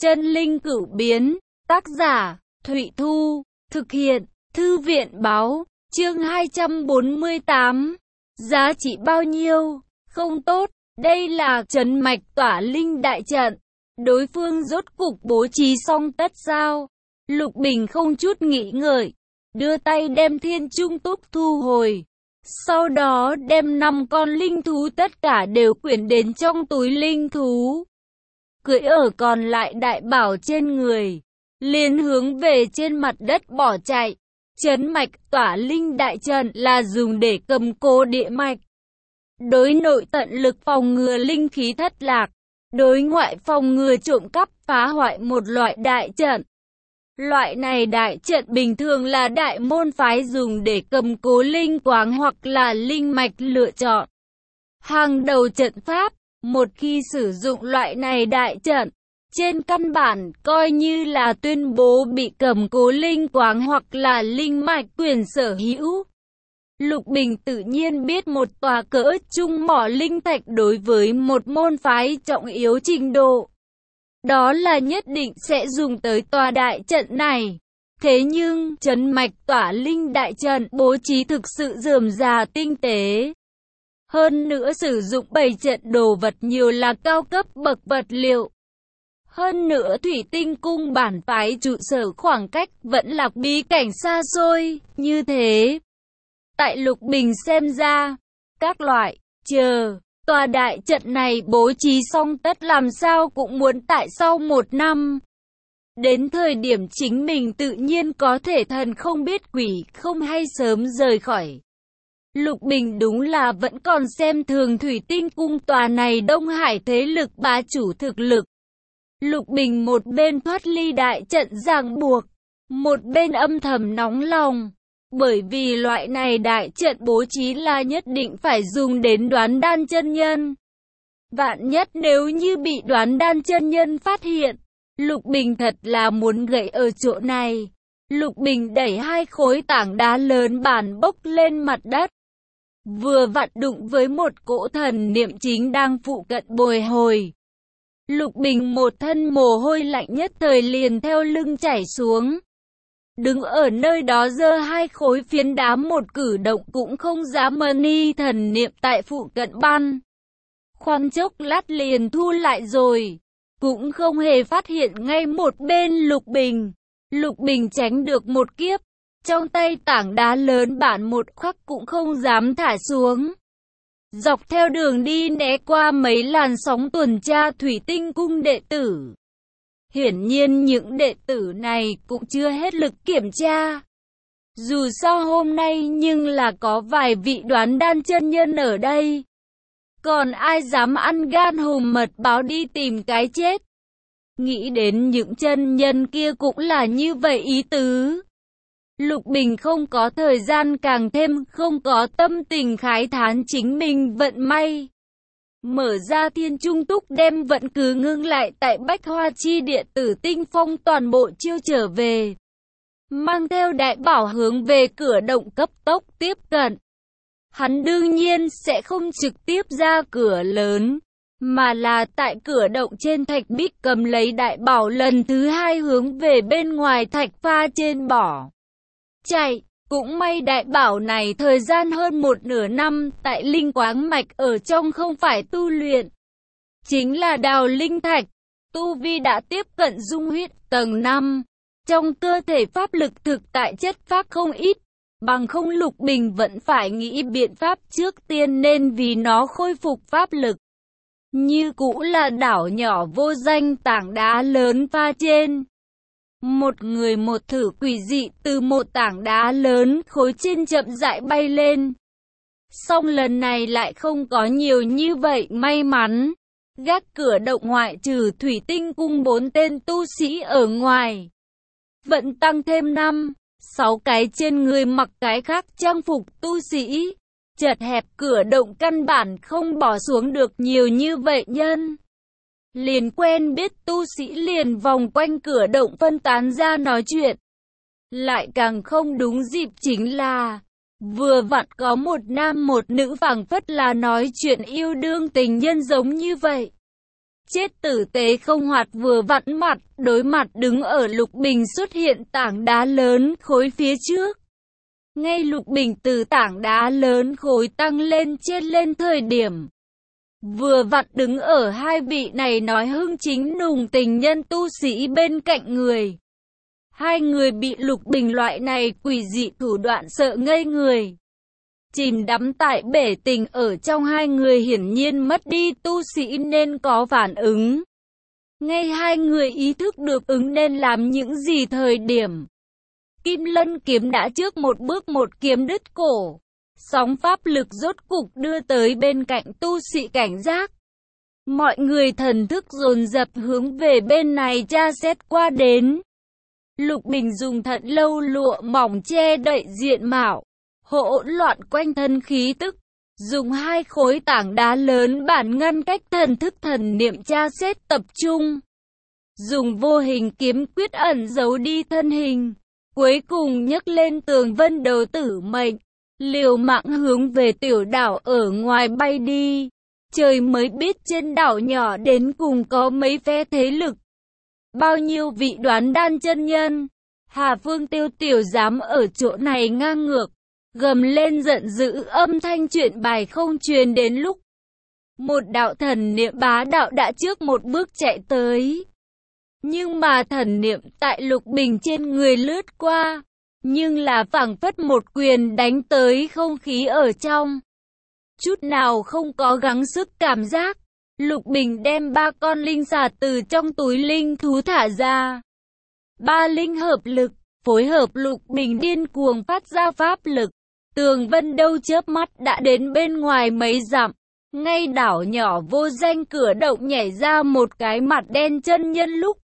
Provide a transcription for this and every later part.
Chân linh cửu biến, tác giả, Thụy Thu, thực hiện, Thư viện báo, chương 248. Giá trị bao nhiêu? Không tốt, đây là trấn mạch tỏa linh đại trận. Đối phương rốt cục bố trí xong tất sao? Lục Bình không chút nghĩ ngợi, đưa tay đem thiên trung túc thu hồi. Sau đó đem 5 con linh thú tất cả đều quyển đến trong túi linh thú. Cưỡi ở còn lại đại bảo trên người, liền hướng về trên mặt đất bỏ chạy. Trấn mạch tỏa linh đại trận là dùng để cầm cố địa mạch. Đối nội tận lực phòng ngừa linh khí thất lạc, đối ngoại phòng ngừa trộm cắp phá hoại một loại đại trận. Loại này đại trận bình thường là đại môn phái dùng để cầm cố linh quáng hoặc là linh mạch lựa chọn. Hàng đầu trận pháp, một khi sử dụng loại này đại trận, trên căn bản coi như là tuyên bố bị cầm cố linh quáng hoặc là linh mạch quyền sở hữu. Lục Bình tự nhiên biết một tòa cỡ trung mỏ linh thạch đối với một môn phái trọng yếu trình độ, đó là nhất định sẽ dùng tới tòa đại trận này. Thế nhưng, trấn mạch tỏa linh đại trận bố trí thực sự rườm rà tinh tế. Hơn nữa sử dụng bày trận đồ vật nhiều là cao cấp bậc vật liệu. Hơn nữa thủy tinh cung bản phái trụ sở khoảng cách vẫn là bí cảnh xa xôi, như thế. Tại Lục Bình xem ra, các loại, tòa đại trận này bố trí xong tất làm sao cũng muốn tại sau 1 năm. Đến thời điểm chính mình tự nhiên có thể thần không biết quỷ không hay sớm rời khỏi. Lục Bình đúng là vẫn còn xem thường thủy tinh cung tòa này Đông Hải thế lực bá chủ thực lực. Lục Bình một bên thoát ly đại trận ràng buộc, một bên âm thầm nóng lòng. Bởi vì loại này đại trận bố trí là nhất định phải dùng đến Đoán Đan chân nhân. Vạn nhất nếu như bị Đoán Đan chân nhân phát hiện, Lục Bình thật là muốn gậy ở chỗ này. Lục Bình đẩy 2 khối tảng đá lớn bản bốc lên mặt đất. Vừa vặn đụng với một cỗ thần niệm chính đang phụ cận bồi hồi. Lục Bình một thân mồ hôi lạnh nhất thời liền theo lưng chảy xuống. Đứng ở nơi đó giơ 2 khối phiến đá một cử động cũng không dám ni thần niệm tại phụ cận ban. Khoan chốc lát liền thu lại rồi. Cũng không hề phát hiện ngay một bên Lục Bình. Lục Bình tránh được một kiếp. Trong tay tảng đá lớn bản một khắc cũng không dám thả xuống. Dọc theo đường đi né qua mấy làn sóng tuần tra thủy tinh cung đệ tử. Hiển nhiên những đệ tử này cũng chưa hết lực kiểm tra. Dù sao hôm nay nhưng là có vài vị Đoán Đan chân nhân ở đây. Còn ai dám ăn gan hùm mật báo đi tìm cái chết. Nghĩ đến những chân nhân kia cũng là như vậy ý tứ. Lục Bình không có thời gian càng thêm không có tâm tình khái thán chính mình vận may. Mở ra thiên trung túc đem vận cứ ngưng lại tại Bách Hoa Chi địa Tử Tinh Phong toàn bộ chiêu trở về. Mang theo đại bảo hướng về cửa động cấp tốc tiếp cận. Hắn đương nhiên sẽ không trực tiếp ra cửa lớn, mà là tại cửa động trên thạch bích cầm lấy đại bảo lần thứ 2 hướng về bên ngoài thạch pha trên bỏ. Chạy, cũng may đại bảo này thời gian hơn 1/2 năm tại linh quáng mạch ở trong không phải tu luyện, chính là đào linh thạch, tu vi đã tiếp cận dung huyết tầng 5. Trong cơ thể pháp lực thực tại chất phác không ít, bằng không Lục Bình vẫn phải nghĩ biện pháp trước tiên nên vì nó khôi phục pháp lực. Như cũ là đảo nhỏ vô danh tảng đá lớn pha trên. Một người một thử quỷ dị từ một tảng đá lớn khối trên chậm rãi bay lên. Song lần này lại không có nhiều như vậy may mắn. Gác cửa động ngoại trừ thủy tinh cung 4 tên tu sĩ ở ngoài. Vẫn tăng thêm 5-6 cái trên người mặc cái khác trang phục tu sĩ. Chật hẹp cửa động căn bản không bỏ xuống được nhiều như vậy nhân. Liền quen biết tu sĩ liền vòng quanh cửa động phân tán ra nói chuyện. Lại càng không đúng dịp chính là vừa vặn có một nam một nữ phảng phất là nói chuyện yêu đương tình nhân giống như vậy. chết tử tế không hoạt vừa vặn mặt, đối mặt đứng ở Lục Bình xuất hiện tảng đá lớn khối phía trước. Ngay Lục Bình từ tảng đá lớn khối tăng lên trên lên thời điểm. Vừa vặn đứng ở hai vị này nói hưng chính nùng tình nhân tu sĩ bên cạnh người. Hai người bị Lục Bình loại này quỷ dị thủ đoạn sợ ngây người. Chìm đắm tại bể tình ở trong hai người hiển nhiên mất đi tu sĩ nên có phản ứng. Ngay hai người ý thức được ứng nên làm những gì thời điểm. Kim Lân kiếm đã trước một bước một kiếm đứt cổ. Sóng pháp lực rốt cục đưa tới bên cạnh tu sĩ cảnh giác. Mọi người thần thức dồn dập hướng về bên này tra xét qua đến. Lục Bình dùng thận lâu lụa mỏng che đậy diện mạo, hỗn loạn quanh thân khí tức, dùng hai khối tảng đá lớn bản ngăn cách thần thức thần niệm tra xét tập trung. Dùng vô hình kiếm quyết ẩn giấu đi thân hình, cuối cùng nhấc lên tường vân đấu tử mệnh, liều mạng hướng về tiểu đảo ở ngoài bay đi. Trời mới biết trên đảo nhỏ đến cùng có mấy phe thế lực. Bao nhiêu vị đoán đan chân nhân. Hà Phương Tiêu tiểu dám ở chỗ này ngang ngược. Gầm lên giận dữ, âm thanh chuyện bài không truyền đến lúc. Một đạo thần niệm bá đạo đã trước một bước chạy tới. Nhưng mà thần niệm tại Lục Bình trên người lướt qua. Nhưng là phảng phất một quyền đánh tới không khí ở trong. Chút nào không có gắng sức cảm giác. Lục Bình đem 3 con linh xà từ trong túi linh thú thả ra. 3 linh hợp lực, phối hợp Lục Bình điên cuồng phát ra pháp lực. Tường vân đâu chớp mắt đã đến bên ngoài mấy dặm. Ngay đảo nhỏ vô danh cửa động nhảy ra một cái mặt đen chân nhân lúc.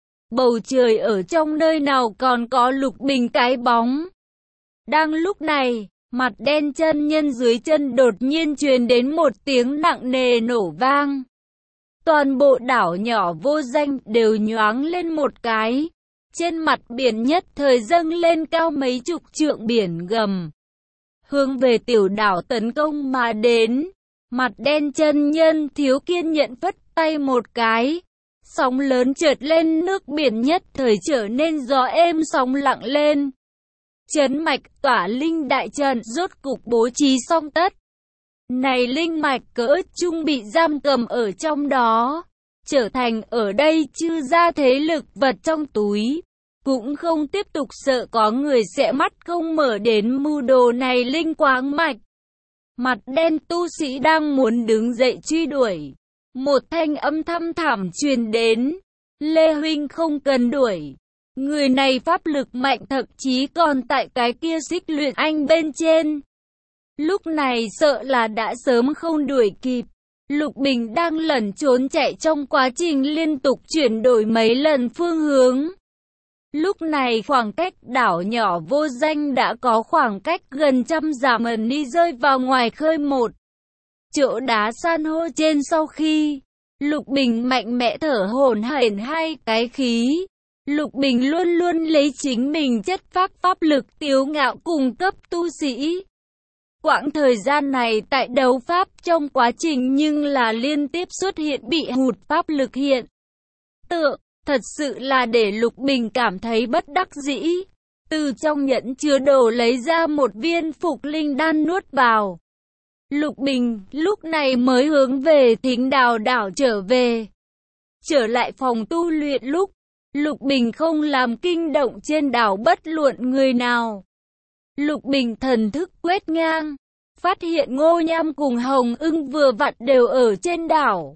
Bầu trời ở trong nơi nào còn có Lục Bình cái bóng. Đang lúc này, mặt đen chân nhân dưới chân đột nhiên truyền đến một tiếng nặng nề nổ vang. Toàn bộ đảo nhỏ vô danh đều nhoáng lên một cái. Trên mặt biển nhất thời dâng lên cao mấy chục trượng biển gầm. Hướng về tiểu đảo tấn công mà đến. Mặt đen chân nhân thiếu kiên nhẫn phất tay một cái. Sóng lớn chợt lên, nước biển nhất thời trở nên gió êm sóng lặng lên. Chấn mạch tỏa linh đại trận rốt cục bố trí xong tất. Này linh mạch cỡ trung bị giam cầm ở trong đó. Trở thành ở đây chư gia thế lực vật trong túi. Cũng không tiếp tục sợ có người sẽ mắt không mở đến mưu đồ này linh quáng mạch. Mặt đen tu sĩ đang muốn đứng dậy truy đuổi. Một thanh âm thăm thẳm truyền đến. Lê huynh không cần đuổi. Người này pháp lực mạnh, thậm chí còn tại cái kia xích luyện anh bên trên. Lúc này sợ là đã sớm không đuổi kịp. Lục Bình đang lẩn trốn chạy trong quá trình liên tục chuyển đổi mấy lần phương hướng. Lúc này khoảng cách đảo nhỏ vô danh đã có khoảng cách gần 100 dặm đi rơi vào ngoài khơi một chỗ đá san hô trên. Sau khi Lục Bình mạnh mẽ thở hổn hển hai cái khí, Lục Bình luôn luôn lấy chính mình chất phác pháp lực tiếu ngạo cùng cấp tu sĩ. Quãng thời gian này tại đấu pháp trong quá trình nhưng là liên tiếp xuất hiện bị hụt pháp lực hiện tượng, thật sự là để Lục Bình cảm thấy bất đắc dĩ. Từ trong nhẫn chứa đồ lấy ra một viên phục linh đan nuốt vào. Lục Bình lúc này mới hướng về Thính Đào đảo trở về. Trở lại phòng tu luyện lúc, Lục Bình không làm kinh động trên đảo bất luận người nào. Lục Bình thần thức quét ngang, phát hiện Ngô Nham cùng Hồng Ưng vừa vặn đều ở trên đảo.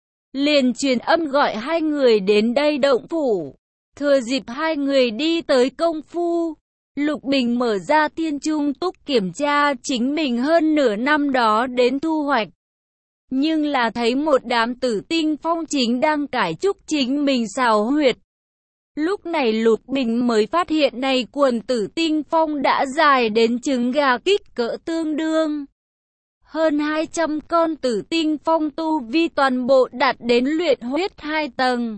Liền truyền âm gọi hai người đến đây động phủ. Thừa dịp hai người đi tới công phu, Lục Bình mở ra Thiên Trung Túc kiểm tra chính mình hơn nửa năm đó đến thu hoạch. Nhưng là thấy một đám tử tinh phong chính đang cải trúc chính mình xào huyệt. Lúc này Lục Bình mới phát hiện này quần tử tinh phong đã dài đến trứng gà kích cỡ tương đương. Hơn 200 con tử tinh phong tu vi toàn bộ đạt đến luyện huyết 2 tầng.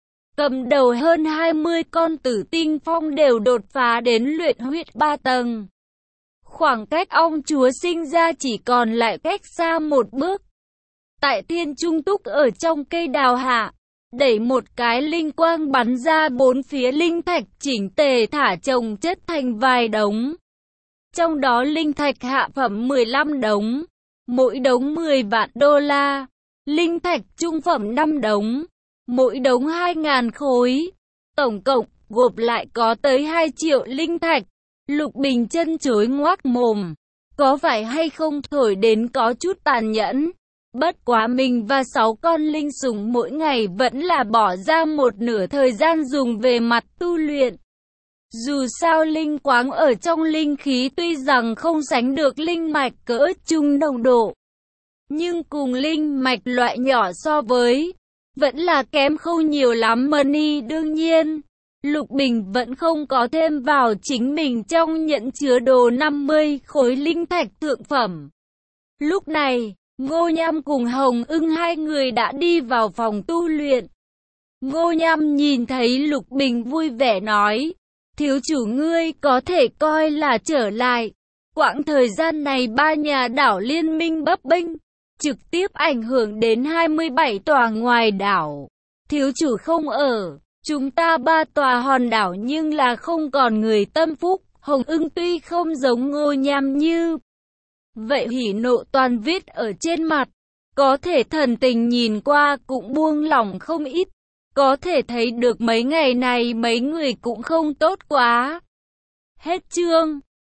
Cầm đầu hơn 20 con tử tinh phong đều đột phá đến luyện huyết 3 tầng. Khoảng cách ông chúa sinh ra chỉ còn lại cách xa một bước. Tại thiên trung túc ở trong cây đào hạ, đẩy một cái linh quang bắn ra bốn phía linh thạch chỉnh tề thả chồng chất thành vài đống. Trong đó linh thạch hạ phẩm 15 đống, mỗi đống 10 vạn đô la. Linh thạch trung phẩm 5 đống, mỗi đống 2.000 khối. Tổng cộng, gộp lại có tới 2 triệu linh thạch. Lục Bình chân chối ngoác mồm. Có phải hay không thổi đến có chút tàn nhẫn. Bất quá mình và 6 con linh sủng mỗi ngày vẫn là bỏ ra một nửa thời gian dùng về mặt tu luyện. Dù sao linh quáng ở trong linh khí tuy rằng không sánh được linh mạch cỡ trung nồng độ, nhưng cùng linh mạch loại nhỏ so với, vẫn là kém không nhiều lắm money. Đương nhiên, Lục Bình vẫn không có thêm vào chính mình trong nhẫn chứa đồ 50 khối linh thạch thượng phẩm. Lúc này, Ngô Nham cùng Hồng Ưng hai người đã đi vào phòng tu luyện. Ngô Nham nhìn thấy Lục Bình vui vẻ nói, thiếu chủ ngươi có thể coi là trở lại. Quãng thời gian này ba nhà đảo liên minh bấp bênh, trực tiếp ảnh hưởng đến 27 tòa ngoài đảo. Thiếu chủ không ở, chúng ta ba tòa hòn đảo nhưng là không còn người tâm phúc. Hồng Ưng tuy không giống Ngô Nham như vậy hỉ nộ toàn viết ở trên mặt, có thể thần tình nhìn qua cũng buông lỏng không ít. Có thể thấy được mấy ngày này mấy người cũng không tốt quá. Hết chương.